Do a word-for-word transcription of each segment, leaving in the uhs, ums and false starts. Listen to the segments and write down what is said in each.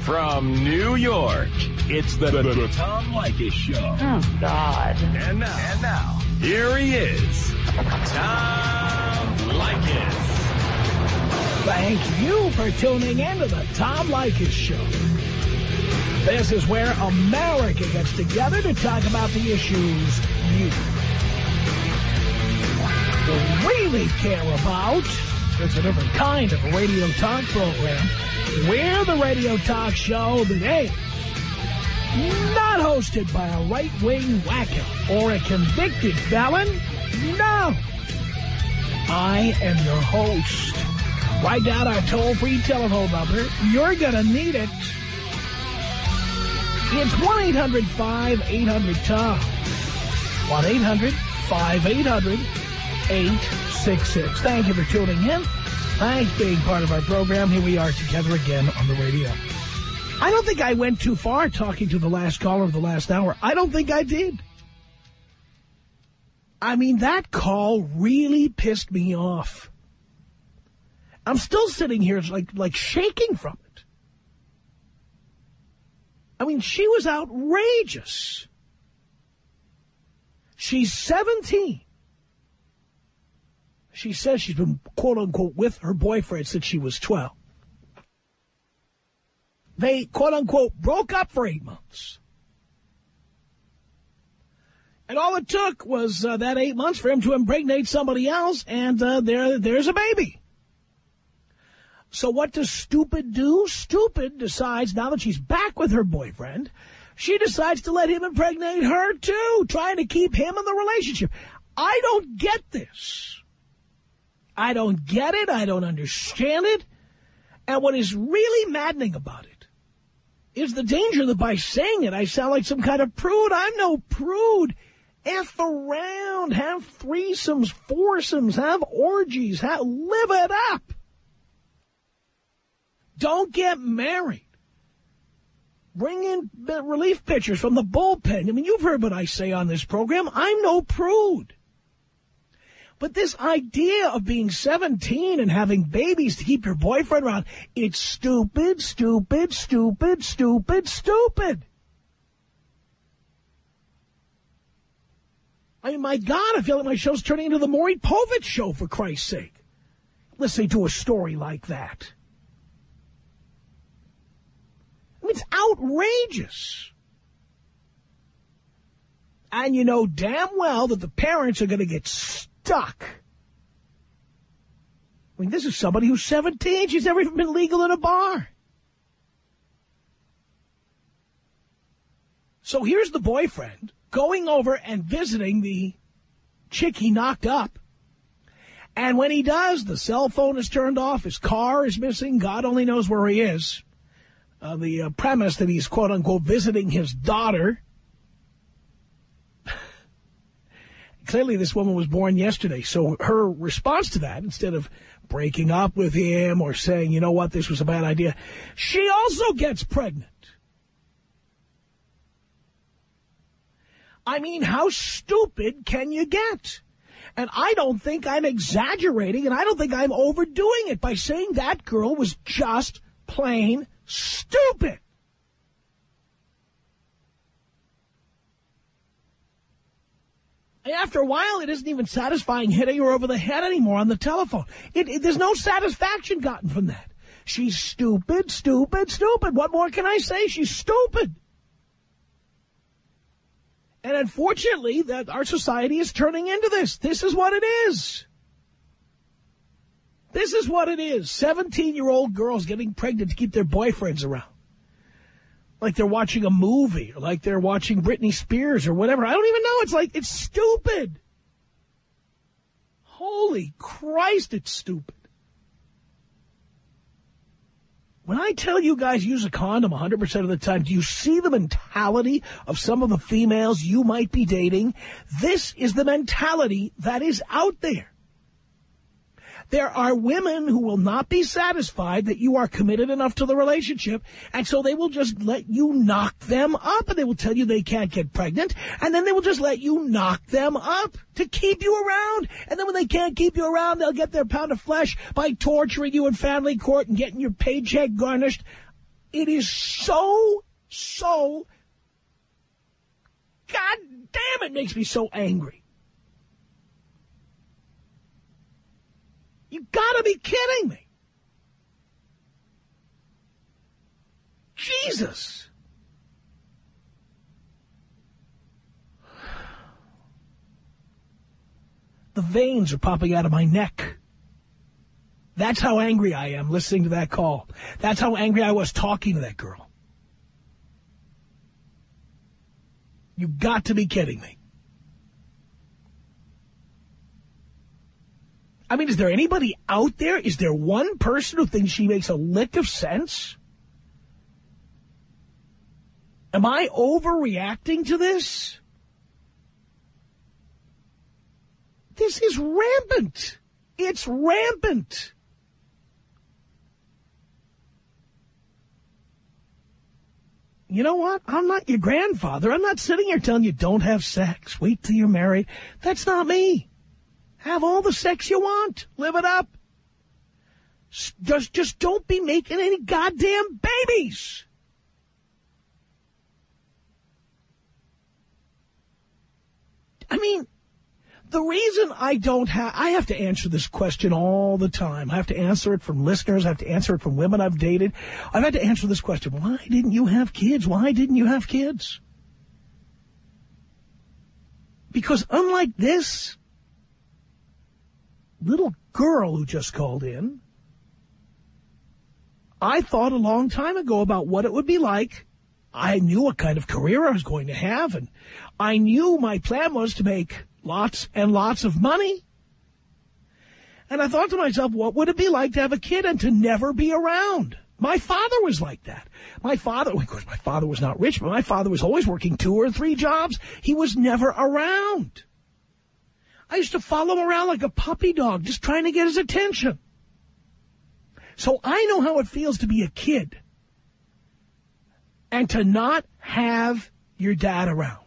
From New York, it's the, the, the Tom Leykis Show. Oh, God. And now, and now, here he is, Tom Leykis. Thank you for tuning in to the Tom Leykis Show. This is where America gets together to talk about the issues you really care about. It's a different kind of a radio talk program. We're the radio talk show that ain't not hosted by a right-wing wacko or a convicted felon. No. I am your host. Write down our toll-free telephone number. You're going to need it. It's one eight hundred five eight hundred Tom. one eight hundred five eight hundred eight six six. Thank you for tuning in. Thanks for being part of our program. Here we are together again on the radio. I don't think I went too far talking to the last caller of the last hour. I don't think I did. I mean, that call really pissed me off. I'm still sitting here like, like shaking from it. I mean, she was outrageous. She's seventeen. She says she's been, quote-unquote, with her boyfriend since she was twelve. They, quote-unquote, broke up for eight months. And all it took was uh, that eight months for him to impregnate somebody else, and uh, there, there's a baby. So what does Stupid do? Stupid decides, now that she's back with her boyfriend, she decides to let him impregnate her, too, trying to keep him in the relationship. I don't get this. I don't get it. I don't understand it. And what is really maddening about it is the danger that by saying it, I sound like some kind of prude. I'm no prude. F around. Have threesomes, foursomes, have orgies. Have, live it up. Don't get married. Bring in relief pitchers from the bullpen. I mean, you've heard what I say on this program. I'm no prude. But this idea of being seventeen and having babies to keep your boyfriend around, it's stupid, stupid, stupid, stupid, stupid. I mean, my God, I feel like my show's turning into the Maury Povich show, for Christ's sake. Listening to a story like that. I mean, it's outrageous. And you know damn well that the parents are going to get stuck. Stuck. I mean, this is somebody who's seventeen. She's never even been legal in a bar. So here's the boyfriend going over and visiting the chick he knocked up. And when he does, the cell phone is turned off. His car is missing. God only knows where he is. Uh, the uh, premise that he's, quote unquote, visiting his daughter. Clearly, this woman was born yesterday, so her response to that, instead of breaking up with him or saying, you know what, this was a bad idea, she also gets pregnant. I mean, how stupid can you get? And I don't think I'm exaggerating, and I don't think I'm overdoing it by saying that girl was just plain stupid. After a while, it isn't even satisfying hitting her over the head anymore on the telephone. It, it, there's no satisfaction gotten from that. She's stupid, stupid, stupid. What more can I say? She's stupid. And unfortunately, that our society is turning into this. This is what it is. This is what it is. seventeen-year-old girls getting pregnant to keep their boyfriends around. Like they're watching a movie, or like they're watching Britney Spears or whatever. I don't even know. It's like, it's stupid. Holy Christ, it's stupid. When I tell you guys use a condom one hundred percent of the time, do you see the mentality of some of the females you might be dating? This is the mentality that is out there. There are women who will not be satisfied that you are committed enough to the relationship, and so they will just let you knock them up, and they will tell you they can't get pregnant, and then they will just let you knock them up to keep you around. And then when they can't keep you around, they'll get their pound of flesh by torturing you in family court and getting your paycheck garnished. It is so, so, God damn, it makes me so angry. You gotta be kidding me. Jesus. The veins are popping out of my neck. That's how angry I am listening to that call. That's how angry I was talking to that girl. You got to be kidding me. I mean, is there anybody out there? Is there one person who thinks she makes a lick of sense? Am I overreacting to this? This is rampant. It's rampant. You know what? I'm not your grandfather. I'm not sitting here telling you don't have sex. Wait till you're married. That's not me. Have all the sex you want. Live it up. Just, just don't be making any goddamn babies. I mean, the reason I don't have, I have to answer this question all the time. I have to answer it from listeners. I have to answer it from women I've dated. I've had to answer this question. Why didn't you have kids? Why didn't you have kids? Because unlike this little girl who just called in, I thought a long time ago about what it would be like. I knew what kind of career I was going to have, and I knew my plan was to make lots and lots of money. And I thought to myself, what would it be like to have a kid and to never be around? My father was like that. My father, of course, my father was not rich, but my father was always working two or three jobs. He was never around. I used to follow him around like a puppy dog, just trying to get his attention. So I know how it feels to be a kid and to not have your dad around.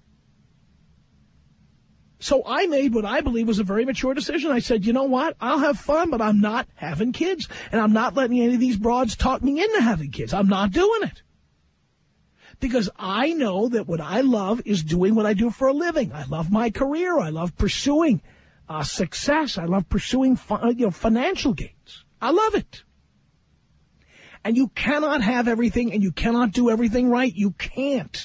So I made what I believe was a very mature decision. I said, you know what? I'll have fun, but I'm not having kids. And I'm not letting any of these broads talk me into having kids. I'm not doing it. Because I know that what I love is doing what I do for a living. I love my career. I love pursuing uh, success. I love pursuing fi- you know, financial gains. I love it. And you cannot have everything and you cannot do everything right. You can't.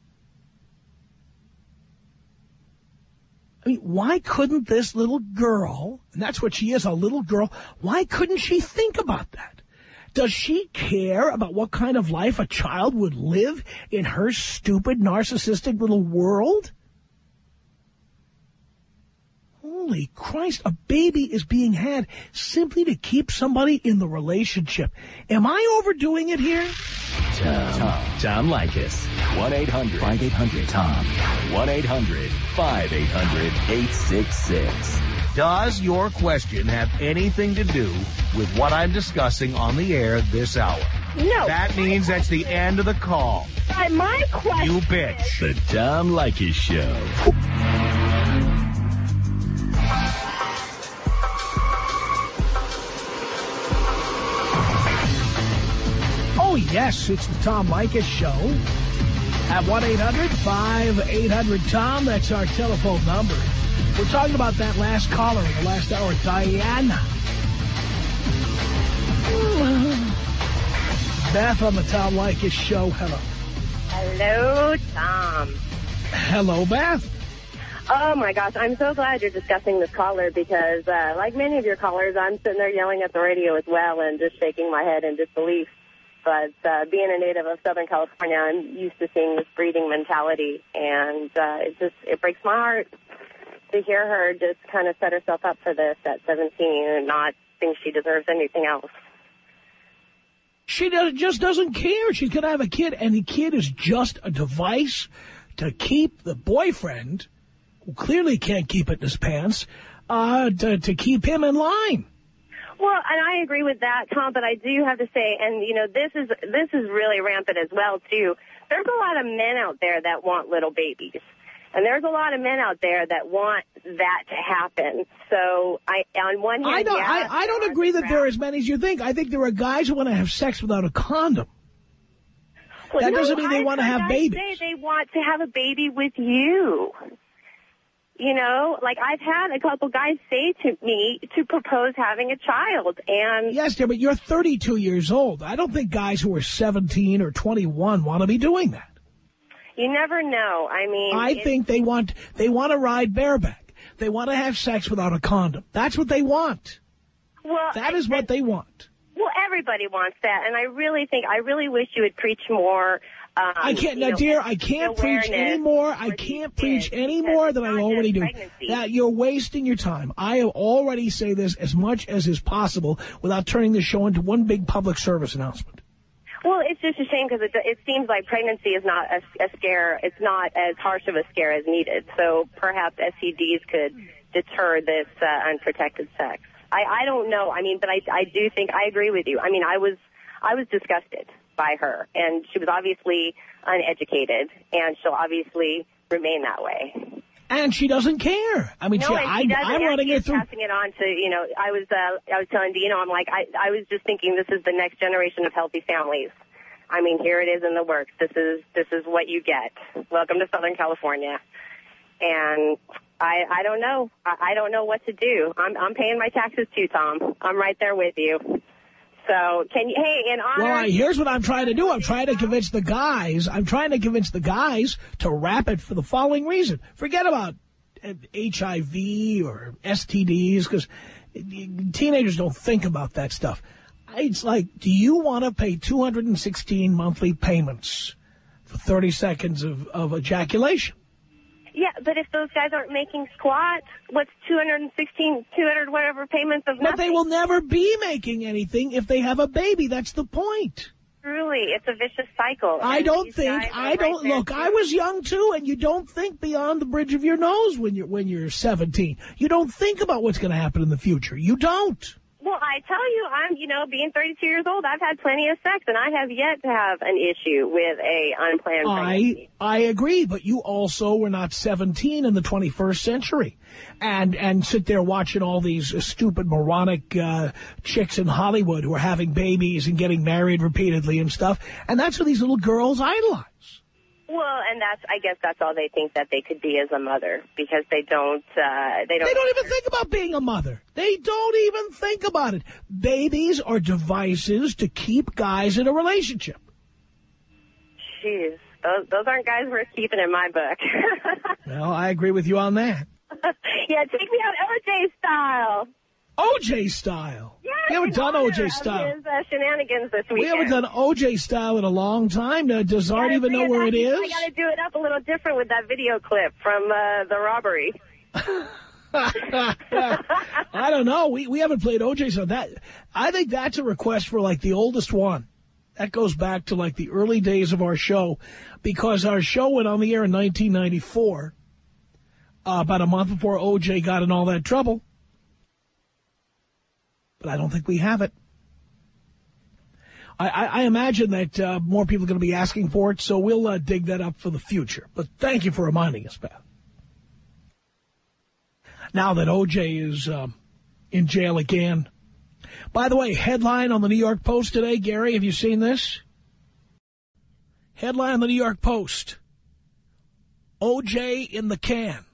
I mean, why couldn't this little girl, and that's what she is, a little girl, why couldn't she think about that? Does she care about what kind of life a child would live in her stupid, narcissistic little world? Holy Christ, a baby is being had simply to keep somebody in the relationship. Am I overdoing it here? Tom, Tom, Tom Leykis. one eight hundred five eight hundred Tom. one eight hundred five eight hundred eight six six. Does your question have anything to do with what I'm discussing on the air this hour? No. That means that's the end of the call. Uh, my question. You bitch. The Tom Leykis Show. Oh, yes, it's the Tom Leykis Show. At one eight hundred five eight hundred Tom, that's our telephone number. We're talking about that last caller in the last hour, Diana. Beth on the Tom Leykis Show. Hello. Hello, Tom. Hello, Beth. Oh, my gosh. I'm so glad you're discussing this caller because, uh, like many of your callers, I'm sitting there yelling at the radio as well and just shaking my head in disbelief. But uh, being a native of Southern California, I'm used to seeing this breeding mentality. And uh, it just it breaks my heart to hear her just kind of set herself up for this at seventeen and not think she deserves anything else. She does, just doesn't care. She's going to have a kid, and the kid is just a device to keep the boyfriend, who clearly can't keep it in his pants, uh, to, to keep him in line. Well, and I agree with that, Tom, but I do have to say, and, you know, this is this is really rampant as well, too. There's a lot of men out there that want little babies. And there's a lot of men out there that want that to happen. So, I on one hand, I don't, yeah, I, I don't agree that there are as many as you think. I think there are guys who want to have sex without a condom. Well, that no, doesn't mean they I've want to heard have guys babies. say they want to have a baby with you. You know, like I've had a couple guys say to me to propose having a child. And yes, dear, but you're thirty-two years old. I don't think guys who are seventeen or twenty-one want to be doing that. You never know. I mean, I think they want they want to ride bareback. They want to have sex without a condom. That's what they want. Well, that is what they want. Well, everybody wants that, and I really think I really wish you would preach more. Um, I can't, now, know, dear. I can't preach any more. I can't preach any more than I already do. That you're wasting your time. I have already say this as much as is possible without turning the show into one big public service announcement. Well, it's just a shame because it, it seems like pregnancy is not a, a scare. It's not as harsh of a scare as needed. So perhaps S T Ds could deter this uh, unprotected sex. I, I don't know. I mean, but I, I do think I agree with you. I mean, I was I was disgusted by her, and she was obviously uneducated, and she'll obviously remain that way. And she doesn't care. I mean, no, she, and I, she doesn't. I'm running her through. Passing it on to, you know, I was, uh, I was telling Dino, I'm like, I, I was just thinking this is the next generation of healthy families. I mean, here it is in the works. This is, this is what you get. Welcome to Southern California. And I, I don't know. I, I don't know what to do. I'm, I'm paying my taxes too, Tom. I'm right there with you. So, can you, hey, in honor... Well, I, here's what I'm trying to do. I'm trying to convince the guys, I'm trying to convince the guys to wrap it for the following reason. Forget about H I V or S T Ds, because teenagers don't think about that stuff. It's like, do you want to pay two hundred sixteen monthly payments for thirty seconds of, of ejaculation? Yeah, but if those guys aren't making squat, what's two hundred sixteen, two hundred whatever payments of nothing? But they will never be making anything if they have a baby. That's the point. Truly, it's a vicious cycle. I don't think, I don't, look, I was young too, and you don't think beyond the bridge of your nose when you're, when you're seventeen. You don't think about what's going to happen in the future. You don't. Well, I tell you, I'm, you know, being thirty-two years old, I've had plenty of sex, and I have yet to have an issue with a unplanned pregnancy. I I agree, but you also were not seventeen in the twenty-first century, and and sit there watching all these uh, stupid, moronic uh, chicks in Hollywood who are having babies and getting married repeatedly and stuff, and that's what these little girls idolize. Well, and that's, I guess that's all they think that they could be as a mother, because they don't, uh, they don't. They don't even think about being a mother. They don't even think about it. Babies are devices to keep guys in a relationship. Jeez, those, those aren't guys worth keeping in my book. Well, I agree with you on that. Yeah, take me out O J style. O J style. Yeah, we haven't done O J style. His, uh, shenanigans this weekend. We haven't done O J style in a long time. Now, does Art even know where it is? I got to do it up a little different with that video clip from uh, the robbery. I don't know. We we haven't played O J style. That I think that's a request for like the oldest one. That goes back to like the early days of our show, because our show went on the air in nineteen ninety-four, uh, about a month before O J got in all that trouble. But I don't think we have it. I, I, I imagine that uh, more people are going to be asking for it, so we'll uh, dig that up for the future. But thank you for reminding us, Beth. Now that O J is um, in jail again. By the way, headline on the New York Post today, Gary, have you seen this? Headline on the New York Post. O J in the can.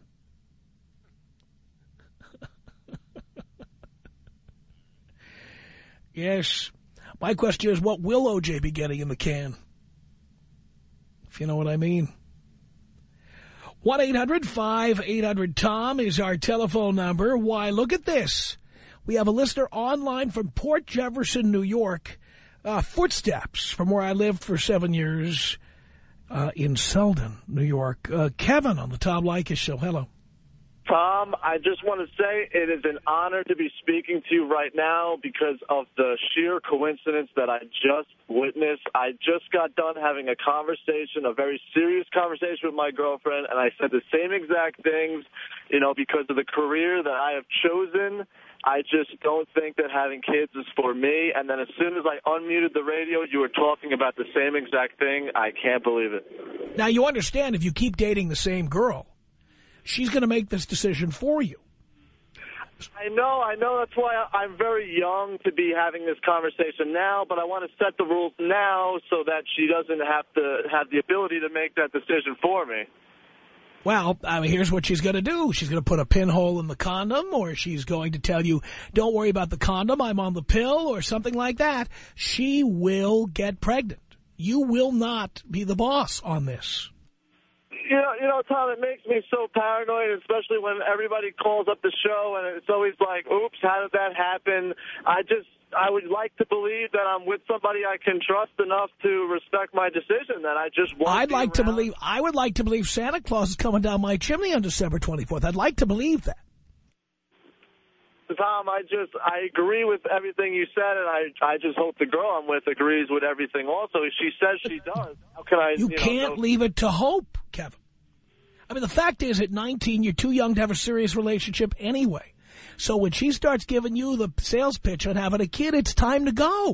Yes. My question is, what will O J be getting in the can? If you know what I mean. one eight hundred five eight hundred Tom is our telephone number. Why, look at this. We have a listener online from Port Jefferson, New York. Uh, footsteps from where I lived for seven years uh, in Selden, New York. Uh, Kevin on the Tom Leykis Show. Hello. Tom, I just want to say it is an honor to be speaking to you right now because of the sheer coincidence that I just witnessed. I just got done having a conversation, a very serious conversation with my girlfriend, and I said the same exact things, you know, because of the career that I have chosen. I just don't think that having kids is for me. And then as soon as I unmuted the radio, you were talking about the same exact thing. I can't believe it. Now, you understand if you keep dating the same girl, she's going to make this decision for you. I know, I know. That's why I'm very young to be having this conversation now, but I want to set the rules now so that she doesn't have to have the ability to make that decision for me. Well, I mean, here's what she's going to do. She's going to put a pinhole in the condom, or she's going to tell you, don't worry about the condom, I'm on the pill, or something like that. She will get pregnant. You will not be the boss on this. You know, you know, Tom, it makes me so paranoid, especially when everybody calls up the show and it's always like, oops, how did that happen? I just, I would like to believe that I'm with somebody I can trust enough to respect my decision, that I just won't I'd like around. to believe, I would like to believe Santa Claus is coming down my chimney on December twenty-fourth. I'd like to believe that. Tom, I just, I agree with everything you said, and I I just hope the girl I'm with agrees with everything also. If she says she does, how can I, You, you can't know, leave it to hope, Kevin. I mean, the fact is, at nineteen, you're too young to have a serious relationship anyway. So when she starts giving you the sales pitch on having a kid, it's time to go.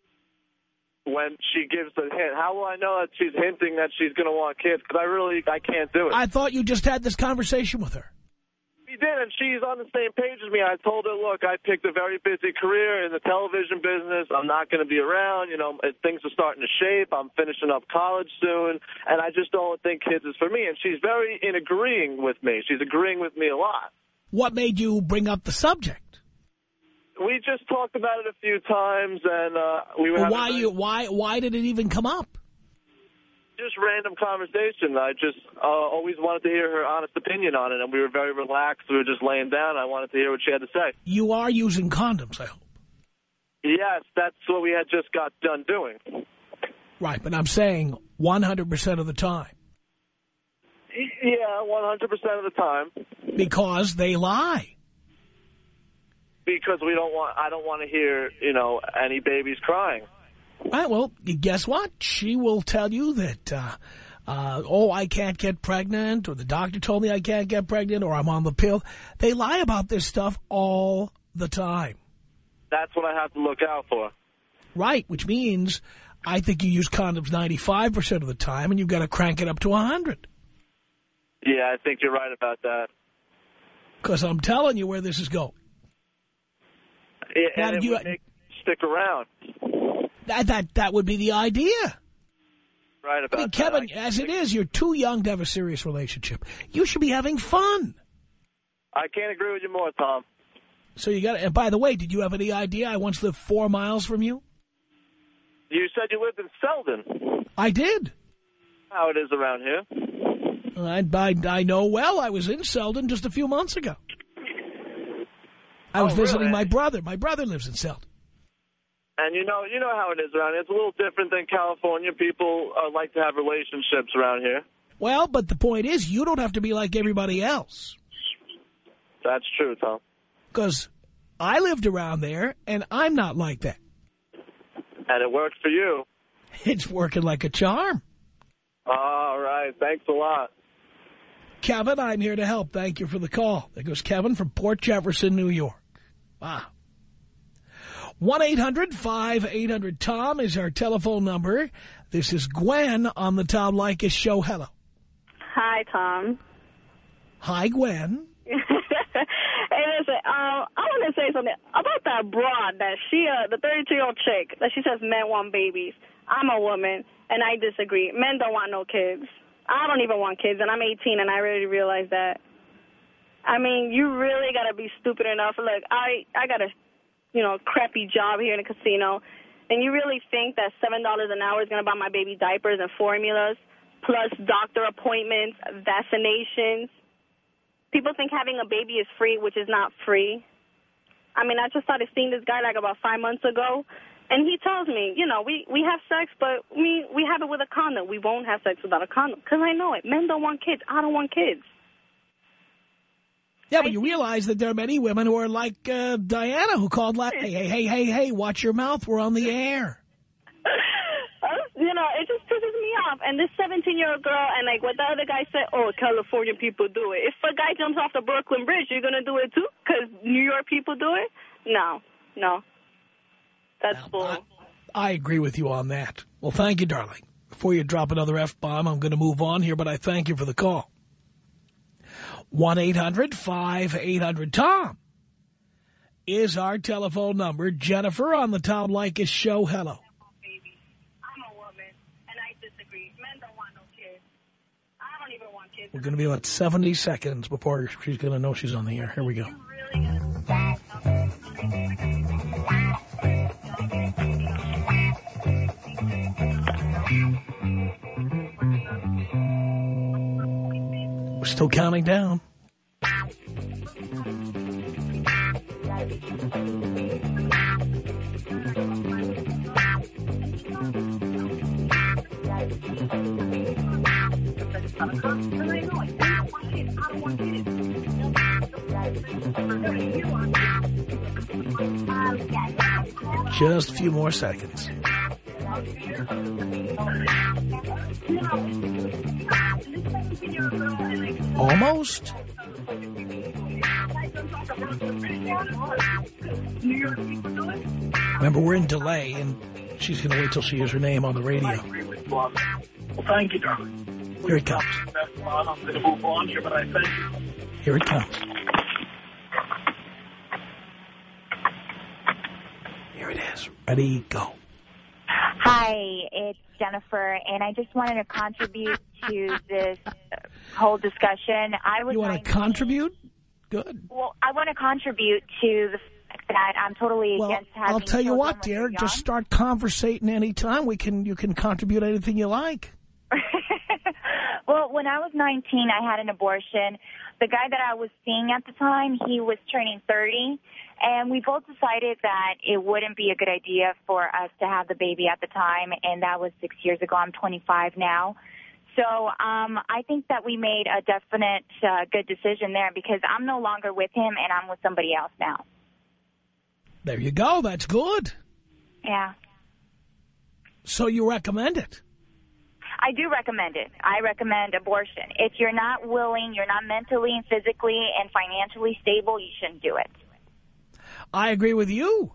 When she gives the hint, how will I know that she's hinting that she's going to want kids? Because I really, I can't do it. I thought you just had this conversation with her. We did, and she's on the same page as me. I told her, look, I picked a very busy career in the television business. I'm not going to be around. You know, things are starting to shape. I'm finishing up college soon, and I just don't think kids is for me. And she's very in agreeing with me. She's agreeing with me a lot. What made you bring up the subject? We just talked about it a few times, and uh, we were Well, having why a- you why why did it even come up? just random conversation. I just uh, always wanted to hear her honest opinion on it, and we were very relaxed. We were just laying down. I wanted to hear what she had to say. You are using condoms, I hope. Yes, that's what we had just got done doing. Right, but I'm saying one hundred percent of the time. Yeah, one hundred percent of the time. Because they lie. Because we don't want, I don't want to hear, you know, any babies crying. Right, well, guess what? She will tell you that, uh, uh, oh, I can't get pregnant, or the doctor told me I can't get pregnant, or I'm on the pill. They lie about this stuff all the time. That's what I have to look out for. Right, which means I think you use condoms ninety-five percent of the time, and you've got to crank it up to one hundred. Yeah, I think you're right about that. Because I'm telling you where this is going. Yeah, Now, and it you- would make stick around. That, that, that would be the idea. Right about I mean, that. Kevin, I as it is, you're too young to have a serious relationship. You should be having fun. I can't agree with you more, Tom. So you got. And by the way, did you have any idea I once lived four miles from you? You said you lived in Selden. I did. How it is around here. I, I, I know well. I was in Selden just a few months ago. I was Oh, visiting really? my brother. My brother lives in Selden. And you know, you know how it is around here. It's a little different than California. People uh, like to have relationships around here. Well, but the point is, you don't have to be like everybody else. That's true, Tom. Because I lived around there, and I'm not like that. And it worked for you. It's working like a charm. All right. Thanks a lot. Kevin, I'm here to help. Thank you for the call. There goes Kevin from Port Jefferson, New York. Wow. one eight hundred five eight hundred Tom is our telephone number. This is Gwen on the Tom Leykis Show. Hello. Hi, Tom. Hi, Gwen. Hey, listen, um, I want to say something about that broad that she, uh, the thirty-two-year-old chick, that she says men want babies. I'm a woman, and I disagree. Men don't want no kids. I don't even want kids, and I'm eighteen, and I really realize that. I mean, you really got to be stupid enough. Look, I, I got a, you know, crappy job here in a casino, and you really think that seven dollars an hour is going to buy my baby diapers and formulas, plus doctor appointments, vaccinations? People think having a baby is free, which is not free. I mean, I just started seeing this guy like about five months ago, and he tells me, you know, we, we have sex, but we, we have it with a condom. We won't have sex without a condom, because I know it. Men don't want kids. I don't want kids. Yeah, but you realize that there are many women who are like uh, Diana, who called like, hey, hey, hey, hey, hey, watch your mouth. We're on the air. You know, it just pisses me off. And this seventeen-year-old girl, and like what the other guy said, oh, California people do it. If a guy jumps off the Brooklyn Bridge, you're going to do it too? Because New York people do it? No, no. That's Now, bull. I, I agree with you on that. Well, thank you, darling. Before you drop another F-bomb, I'm going to move on here, but I thank you for the call. one eight hundred five eight hundred Tom is our telephone number. Jennifer on the Tom Leykis show. Hello. I'm a woman, and I disagree. Men don't want no kids. I don't even want kids. We're going to be about seventy seconds before she's going to know she's on the air. Here we go. We're still counting down. Just a few more seconds. Almost. Remember, we're in delay, and she's going to wait till she hears her name on the radio. Well, thank you, darling. Here it comes. I'm going to move on here, but I thank you. Here it comes. Here it is. Ready, go. Hi, it's Jennifer, and I just wanted to contribute to this whole discussion. I was You want to contribute? Good. Well, I want to contribute to the fact that I'm totally Well, against having I'll tell you what, children when dear. they're Just start conversating any time. We can, you can contribute anything you like. Well, when I was nineteen, I had an abortion. The guy that I was seeing at the time, he was turning thirty, and we both decided that it wouldn't be a good idea for us to have the baby at the time, and that was six years ago. I'm twenty-five now. So um, I think that we made a definite uh, good decision there because I'm no longer with him, and I'm with somebody else now. There you go. That's good. Yeah. So you recommend it? I do recommend it. I recommend abortion. If you're not willing, you're not mentally and physically and financially stable, you shouldn't do it. I agree with you.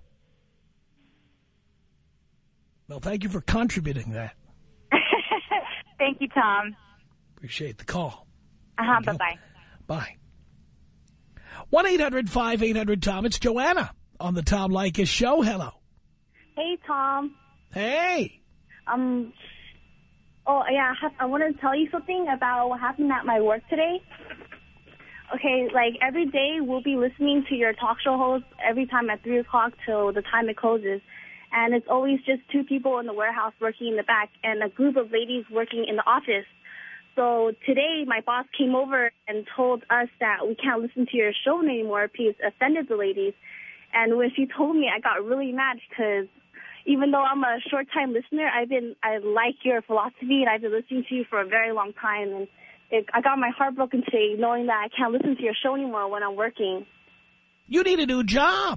Well, thank you for contributing that. Thank you, Tom. Appreciate the call. Uh-huh, bye-bye. Bye. one eight hundred five eight hundred Tom. It's Joanna on the Tom Leykis show. Hello. Hey, Tom. Hey. Um... Oh, yeah, I, have, I wanted to tell you something about what happened at my work today. Okay, like, every day we'll be listening to your talk show host every time at three o'clock till the time it closes. And it's always just two people in the warehouse working in the back and a group of ladies working in the office. So today my boss came over and told us that we can't listen to your show anymore because it offended the ladies. And when she told me, I got really mad because even though I'm a short-time listener, I've been I like your philosophy, and I've been listening to you for a very long time. And it, I got my heart broken today knowing that I can't listen to your show anymore when I'm working. You need a new job.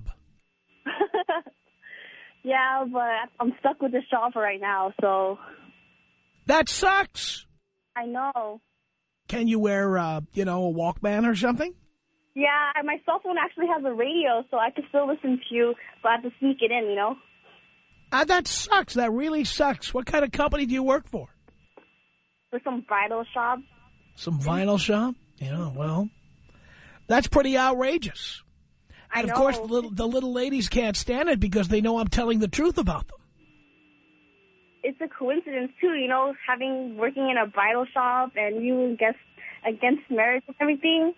Yeah, but I'm stuck with this job for right now, so. That sucks. I know. Can you wear, uh, you know, a Walkman or something? Yeah, my cell phone actually has a radio, so I can still listen to you, but I have to sneak it in, you know? Uh, that sucks. That really sucks. What kind of company do you work for? For some bridal shop. Some vinyl shop? Yeah, well, that's pretty outrageous. And, I of know. course, the little, the little ladies can't stand it because they know I'm telling the truth about them. It's a coincidence, too, you know, having working in a bridal shop and you against, against marriage and everything.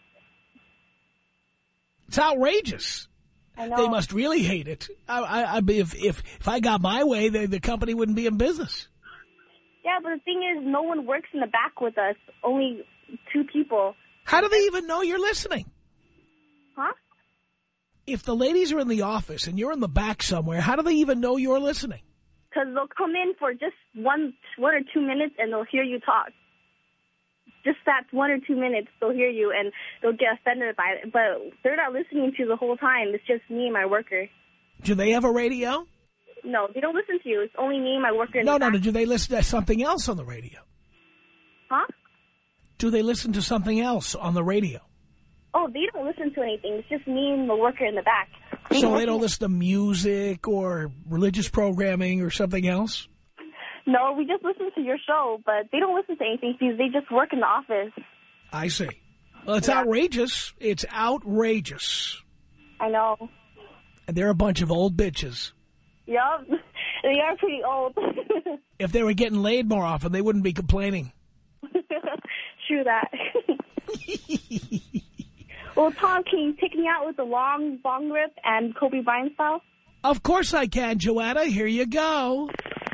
It's outrageous. I know. They must really hate it. I, I, I if, if if I got my way, they, the company wouldn't be in business. Yeah, but the thing is, no one works in the back with us. Only two people. How do they even know you're listening? Huh? If the ladies are in the office and you're in the back somewhere, how do they even know you're listening? Because they'll come in for just one, one or two minutes and they'll hear you talk. Just that one or two minutes, they'll hear you, and they'll get offended by it. But they're not listening to you the whole time. It's just me and my worker. Do they have a radio? No, they don't listen to you. It's only me and my worker in No, the no, back. no. Do they listen to something else on the radio? Huh? Do they listen to something else on the radio? Oh, they don't listen to anything. It's just me and the worker in the back. So they don't listen to music or religious programming or something else? No, we just listen to your show, but they don't listen to anything because they just work in the office. I see. Well, it's Yeah. outrageous. It's outrageous. I know. And they're a bunch of old bitches. Yup. They are pretty old. If they were getting laid more often, they wouldn't be complaining. True that. Well, Tom, can you pick me out with the long bong rip and Kobe Bryant style? Of course I can, Joanna. Here you go.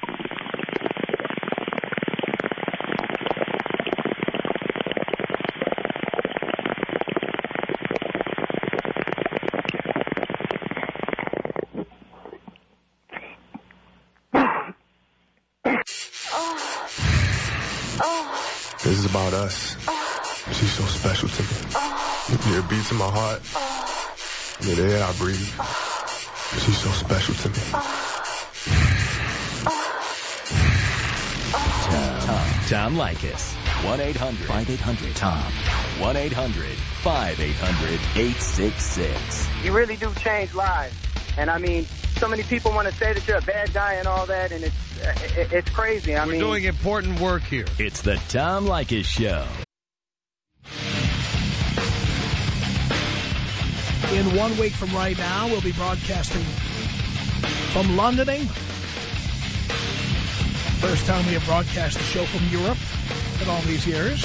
This is about us. She's so special to me. Yeah, it beats in my heart. Yeah, the air I breathe. She's so special to me. Tom, Tom Leykis. one eight hundred five eight hundred Tom. one eight hundred five eight hundred eight six six. You really do change lives. And, I mean, so many people want to say that you're a bad guy and all that, and it's uh, it, it's crazy. I We're mean, doing important work here. It's the Tom Leykis Show. In one week from right now, we'll be broadcasting from London, England. First time we have broadcast a show from Europe in all these years.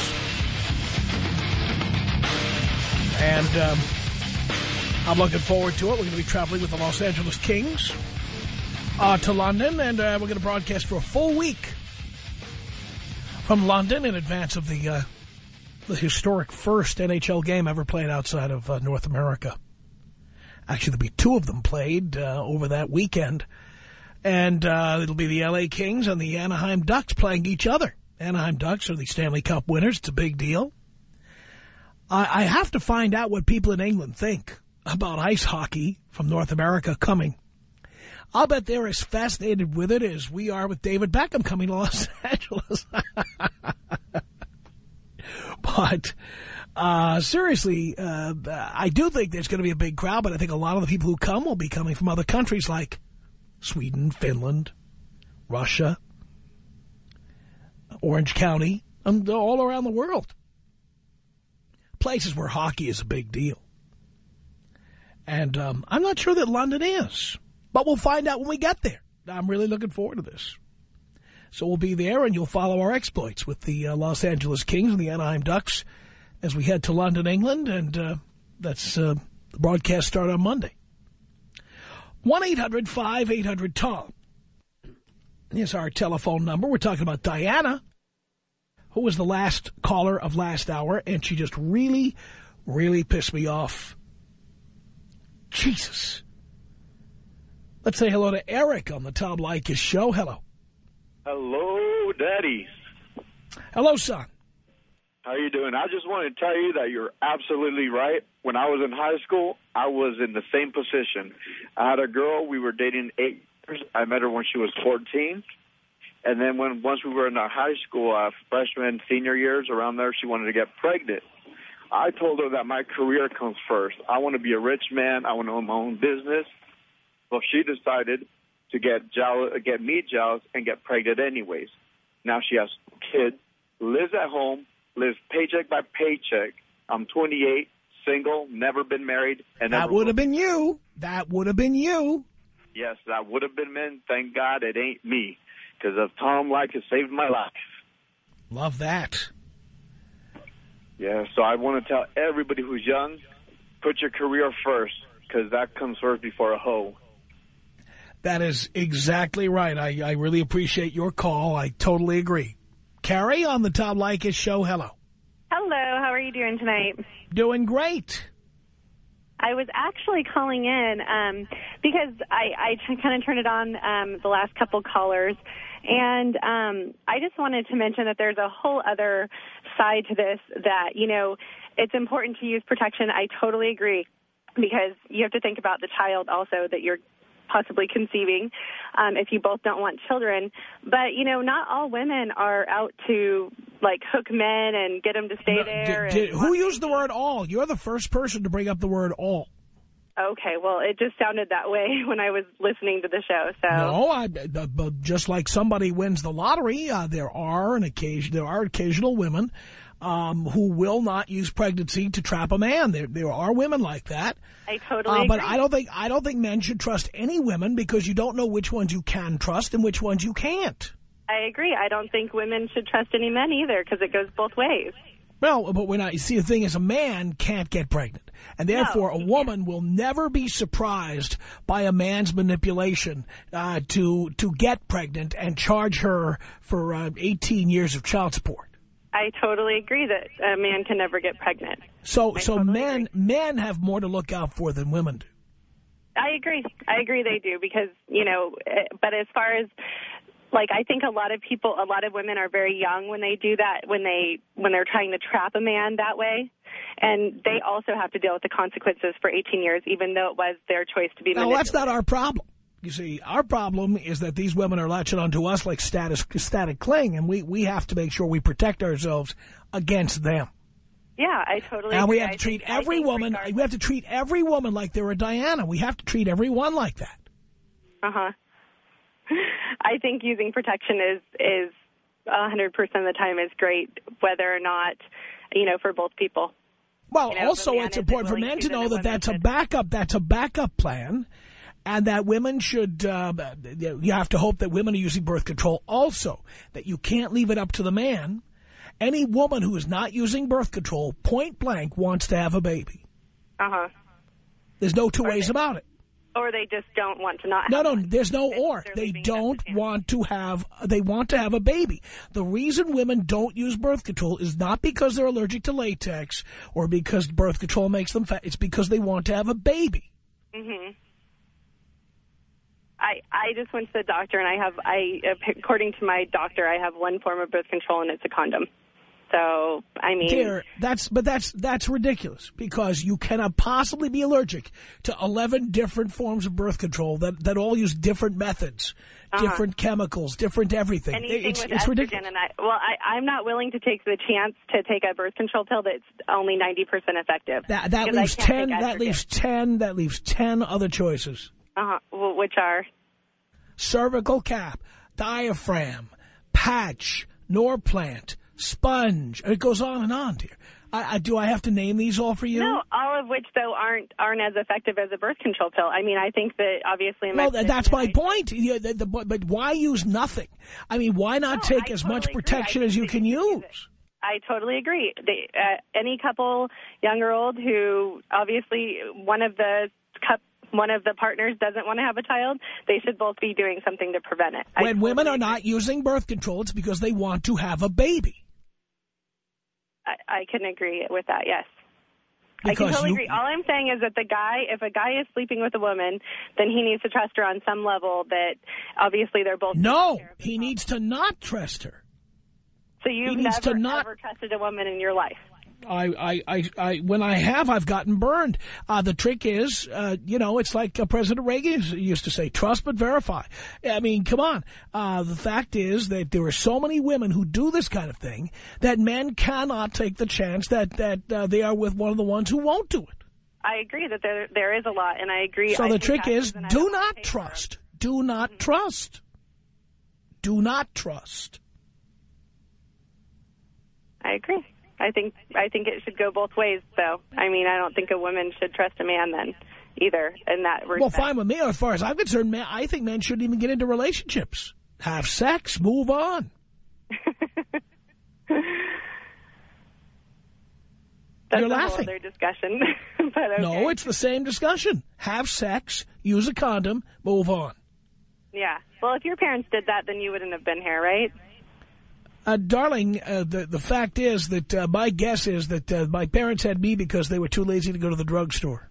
And um, I'm looking forward to it. We're going to be traveling with the Los Angeles Kings uh, to London, and uh, we're going to broadcast for a full week from London in advance of the, uh, the historic first N H L game ever played outside of uh, North America. Actually, there'll be two of them played uh, over that weekend. And uh, it'll be the L A Kings and the Anaheim Ducks playing each other. Anaheim Ducks are the Stanley Cup winners. It's a big deal. I, I have to find out what people in England think about ice hockey from North America coming. I'll bet they're as fascinated with it as we are with David Beckham coming to Los Angeles. But... Uh, seriously, uh, I do think there's going to be a big crowd, but I think a lot of the people who come will be coming from other countries like Sweden, Finland, Russia, Orange County, and all around the world. Places where hockey is a big deal. And um, I'm not sure that London is, but we'll find out when we get there. I'm really looking forward to this. So we'll be there, and you'll follow our exploits with the uh, Los Angeles Kings and the Anaheim Ducks as we head to London, England, and uh, that's uh, the broadcast start on Monday. one eight hundred five eight hundred Tom is our telephone number. We're talking about Diana, who was the last caller of last hour, and she just really, really pissed me off. Jesus. Let's say hello to Eric on the Tom Leykis Show. Hello. Hello, Daddy. Hello, son. How you doing? I just want to tell you that you're absolutely right. When I was in high school, I was in the same position. I had a girl. We were dating eight years. I met her when she was fourteen. And then when once we were in our high school, uh, freshman, senior years, around there, she wanted to get pregnant. I told her that my career comes first. I want to be a rich man. I want to own my own business. Well, she decided to get jealous, get me jealous and get pregnant anyways. Now she has kids, lives at home, lives paycheck by paycheck. I'm twenty-eight, single, never been married. And that would have been you. That would have been you. Yes, that would have been me. Thank God it ain't me. Because of Tom Leykis saved my life. Love that. Yeah, so I want to tell everybody who's young, put your career first, because that comes first before a hoe. That is exactly right. I, I really appreciate your call. I totally agree. Carrie on the Tom Leykis Show. Hello. Hello. How are you doing tonight? Doing great. I was actually calling in um, because I, I kind of turned it on um, the last couple callers. And um, I just wanted to mention that there's a whole other side to this that, you know, it's important to use protection. I totally agree, because you have to think about the child also that you're possibly conceiving um, if you both don't want children. But, you know, not all women are out to, like, hook men and get them to stay no, there. Did, did, who used the word all? You're the first person to bring up the word all. Okay, well, it just sounded that way when I was listening to the show. So no, I, uh, just like somebody wins the lottery, uh, there are an occasion there are occasional women um, who will not use pregnancy to trap a man. There there are women like that. I totally uh, agree. But I don't think I don't think men should trust any women because you don't know which ones you can trust and which ones you can't. I agree. I don't think women should trust any men either because it goes both ways. Well, but when I you see the thing is, a man can't get pregnant, and therefore no, a woman can't. will never be surprised by a man's manipulation uh, to to get pregnant and charge her for uh, eighteen years of child support. I totally agree that a man can never get pregnant. So, I so totally men agree. men have more to look out for than women do. I agree. I agree they do because you know, but as far as Like, I think a lot of people, a lot of women are very young when they do that, when, they, when they're trying to trap a man that way. And they also have to deal with the consequences for eighteen years, even though it was their choice to be manipulated. No, that's not our problem. You see, our problem is that these women are latching onto us like status, static cling, and we, we have to make sure we protect ourselves against them. Yeah, I totally and agree. we have to I treat think, every woman, regardless. we have to treat every woman like they're a Diana. We have to treat every one like that. Uh-huh. I think using protection is is one hundred percent of the time is great, whether or not, you know, for both people. Well, you know, also it's important for men to know that that's a backup, that's a backup plan, and that women should, uh, you have to hope that women are using birth control also, that you can't leave it up to the man. Any woman who is not using birth control, point blank, wants to have a baby. Uh-huh. There's no two or ways they, about it. Or they just don't want to not No, have no, one. there's no They're, or. they're they don't want to have, they want to have a baby. The reason women don't use birth control is not because they're allergic to latex or because birth control makes them fat. It's because they want to have a baby. Mm-hmm. I, I just went to the doctor, and I have, I according to my doctor, I have one form of birth control, and it's a condom. So, I mean... Dear, that's, but that's, that's ridiculous, because you cannot possibly be allergic to eleven different forms of birth control that, that all use different methods, uh-huh. different chemicals, different everything. Anything it's with it's estrogen ridiculous. And I, well, I, I'm not willing to take the chance to take a birth control pill that's only ninety percent effective. That, that leaves ten, that leaves ten, that leaves ten other choices. Uh-huh. Well, which are? Cervical cap, diaphragm, patch, Norplant, sponge. It goes on and on, dear. I, I, do I have to name these all for you? No, all of which, though, aren't aren't as effective as a birth control pill. I mean, I think that, obviously... Well, that's my I, point. Yeah, the, the, but why use nothing? I mean, why not no, take I as totally much protection as you can use? I totally agree. They, uh, any couple, young or old, who obviously one of the cup one of the partners doesn't want to have a child, they should both be doing something to prevent it. When totally women are agree. not using birth control, it's because they want to have a baby. I, I can agree with that, yes. Because I can totally you, agree. All I'm saying is that the guy, if a guy is sleeping with a woman, then he needs to trust her on some level that obviously they're both... No, he needs to not trust her. So you've never, not... ever trusted a woman in your life? I, I, I, I, when I have, I've gotten burned. Uh, the trick is, uh, you know, it's like uh, President Reagan used to say, trust but verify. I mean, come on. Uh, the fact is that there are so many women who do this kind of thing that men cannot take the chance that, that uh, they are with one of the ones who won't do it. I agree that there there is a lot, and I agree. So I the trick is, do not trust. trust. Do not mm-hmm. trust. Do not trust. I agree. I think I think it should go both ways, though. I mean, I don't think a woman should trust a man then either in that respect. Well, fine with me. As far as I'm concerned, man, I think men shouldn't even get into relationships. Have sex, move on. That's You're a laughing. whole other discussion. But okay. No, it's the same discussion. Have sex, use a condom, move on. Yeah. Well, if your parents did that, then you wouldn't have been here, right? Uh, darling, uh, the, the fact is that uh, my guess is that uh, my parents had me because they were too lazy to go to the drugstore.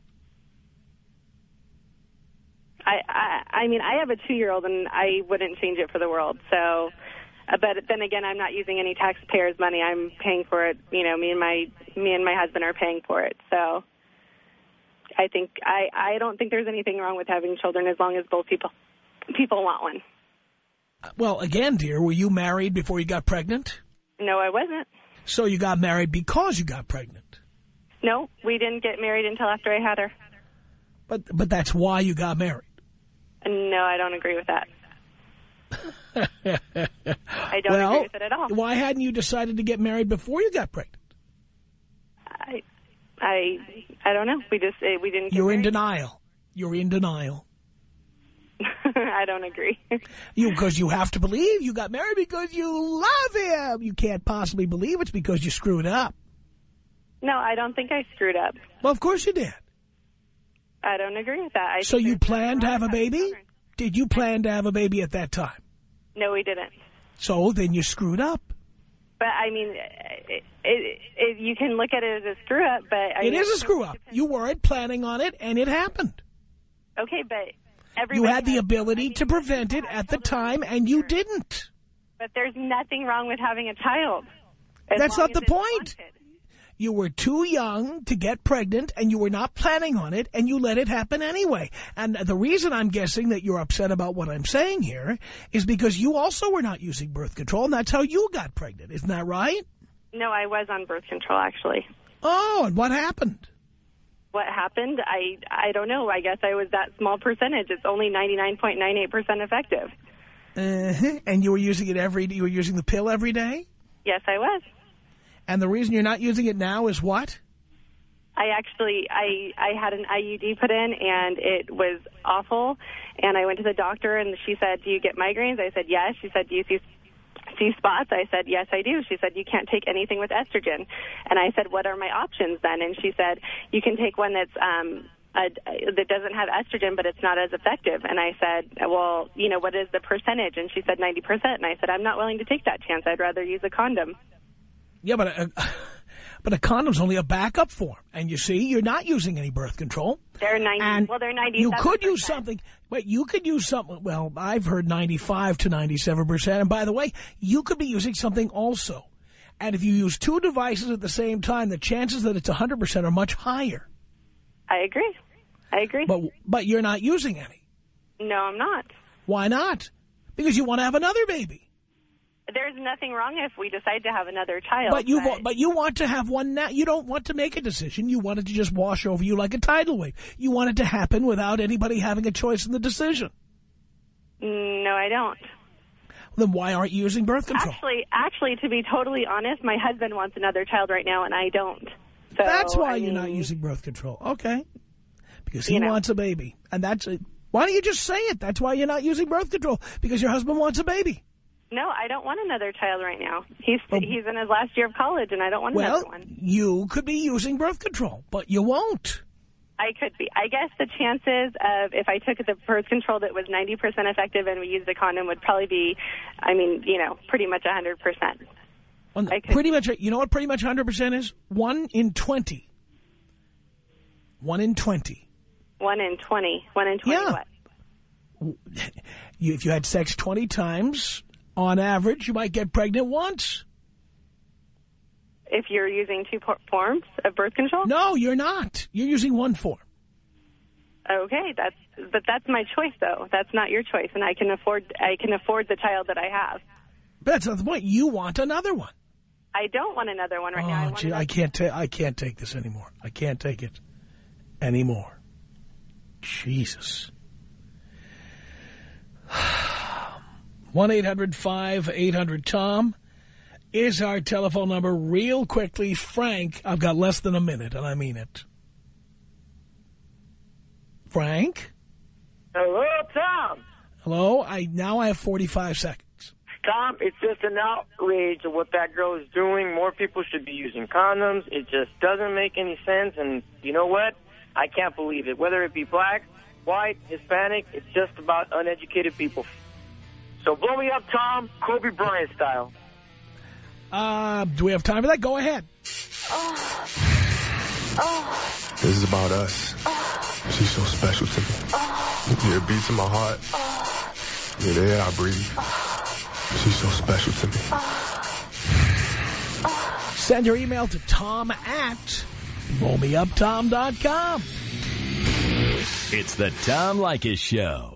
I, I, I mean, I have a two-year-old, and I wouldn't change it for the world. So, uh, but then again, I'm not using any taxpayers' money. I'm paying for it. You know, me and my me and my husband are paying for it. So, I think I, I don't think there's anything wrong with having children as long as both people people want one. Well, again, dear, were you married before you got pregnant? No, I wasn't. So you got married because you got pregnant? No, we didn't get married until after I had her. But but that's why you got married. No, I don't agree with that. I don't well, agree with it at all. Why hadn't you decided to get married before you got pregnant? I, I, I don't know. We just we didn't. Get You're married. in denial. You're in denial. I don't agree. You because you have to believe you got married because you love him. You can't possibly believe it's because you screwed up. No, I don't think I screwed up. Well, of course you did. I don't agree with that. I so you planned to have a baby? Children. Did you plan to have a baby at that time? No, we didn't. So then you screwed up. But, I mean, it, it, it, you can look at it as a screw-up, but... I It mean, is a screw-up. You weren't planning on it, and it happened. Okay, but... You had the ability to prevent it at the time, and you didn't. But there's nothing wrong with having a child. That's not the point. You were too young to get pregnant, and you were not planning on it, and you let it happen anyway. And the reason I'm guessing that you're upset about what I'm saying here is because you also were not using birth control, and that's how you got pregnant. Isn't that right? No, I was on birth control, actually. Oh, and what happened? What happened? I I don't know. I guess I was that small percentage. It's only ninety-nine point nine eight percent effective. Uh-huh. And you were using it every you were using the pill every day? Yes, I was. And the reason you're not using it now is what? I actually, I, I had an I U D put in, and it was awful. And I went to the doctor, and she said, do you get migraines? I said, yes. She said, do you see, see spots? I said, yes, I do. She said, you can't take anything with estrogen. And I said, what are my options then? And she said, you can take one that's um, a, that doesn't have estrogen, but it's not as effective. And I said, well, you know, what is the percentage? And she said ninety percent. And I said, I'm not willing to take that chance. I'd rather use a condom. Yeah, but a, but a condom's only a backup form. And you see, you're not using any birth control. They're ninety. And well, they're ninety-seven percent. You could use something, but you could use something. Well, I've heard ninety-five to ninety-seven percent. And by the way, you could be using something also. And if you use two devices at the same time, the chances that it's one hundred percent are much higher. I agree. I agree. But but you're not using any. No, I'm not. Why not? Because you want to have another baby. There's nothing wrong if we decide to have another child. But you but, but you want to have one now. You don't want to make a decision. You want it to just wash over you like a tidal wave. You want it to happen without anybody having a choice in the decision. No, I don't. Then why aren't you using birth control? Actually, actually, to be totally honest, my husband wants another child right now, and I don't. So, that's why I you're mean, not using birth control. Okay. Because he you know. wants a baby. And that's it. Why don't you just say it? That's why you're not using birth control. Because your husband wants a baby. No, I don't want another child right now. He's oh. he's in his last year of college, and I don't want well, another one. You could be using birth control, but you won't. I could be. I guess the chances of if I took the birth control that was ninety percent effective and we used a condom would probably be, I mean, you know, pretty much one hundred percent. Well, pretty much, you know what pretty much one hundred percent is? One in twenty. One in twenty. One in twenty. One in twenty yeah. what? You, if you had sex twenty times... on average, you might get pregnant once. If you're using two forms of birth control? No, you're not. You're using one form. Okay, that's but that's my choice, though. That's not your choice, and I can afford I can afford the child that I have. But that's not the point. You want another one. I don't want another one right oh, now. I, gee, I can't. Ta I can't take this anymore. I can't take it anymore. Jesus. one eight hundred five eight hundred Tom is our telephone number. Real quickly, Frank, I've got less than a minute, and I mean it. Frank? Hello, Tom. Hello? I Now I have forty-five seconds. Tom, it's just an outrage of what that girl is doing. More people should be using condoms. It just doesn't make any sense, and you know what? I can't believe it. Whether it be black, white, Hispanic, it's just about uneducated people. So blow me up, Tom, Kobe Bryant style. Uh, do we have time for that? Go ahead. Oh. Oh. This is about us. Oh. She's so special to me. Oh. Yeah, it beats in my heart. Oh. Yeah, the air I breathe. Oh. She's so special to me. Oh. Oh. Send your email to Tom at blow me up tom dot com. It's the Tom Leykis Show.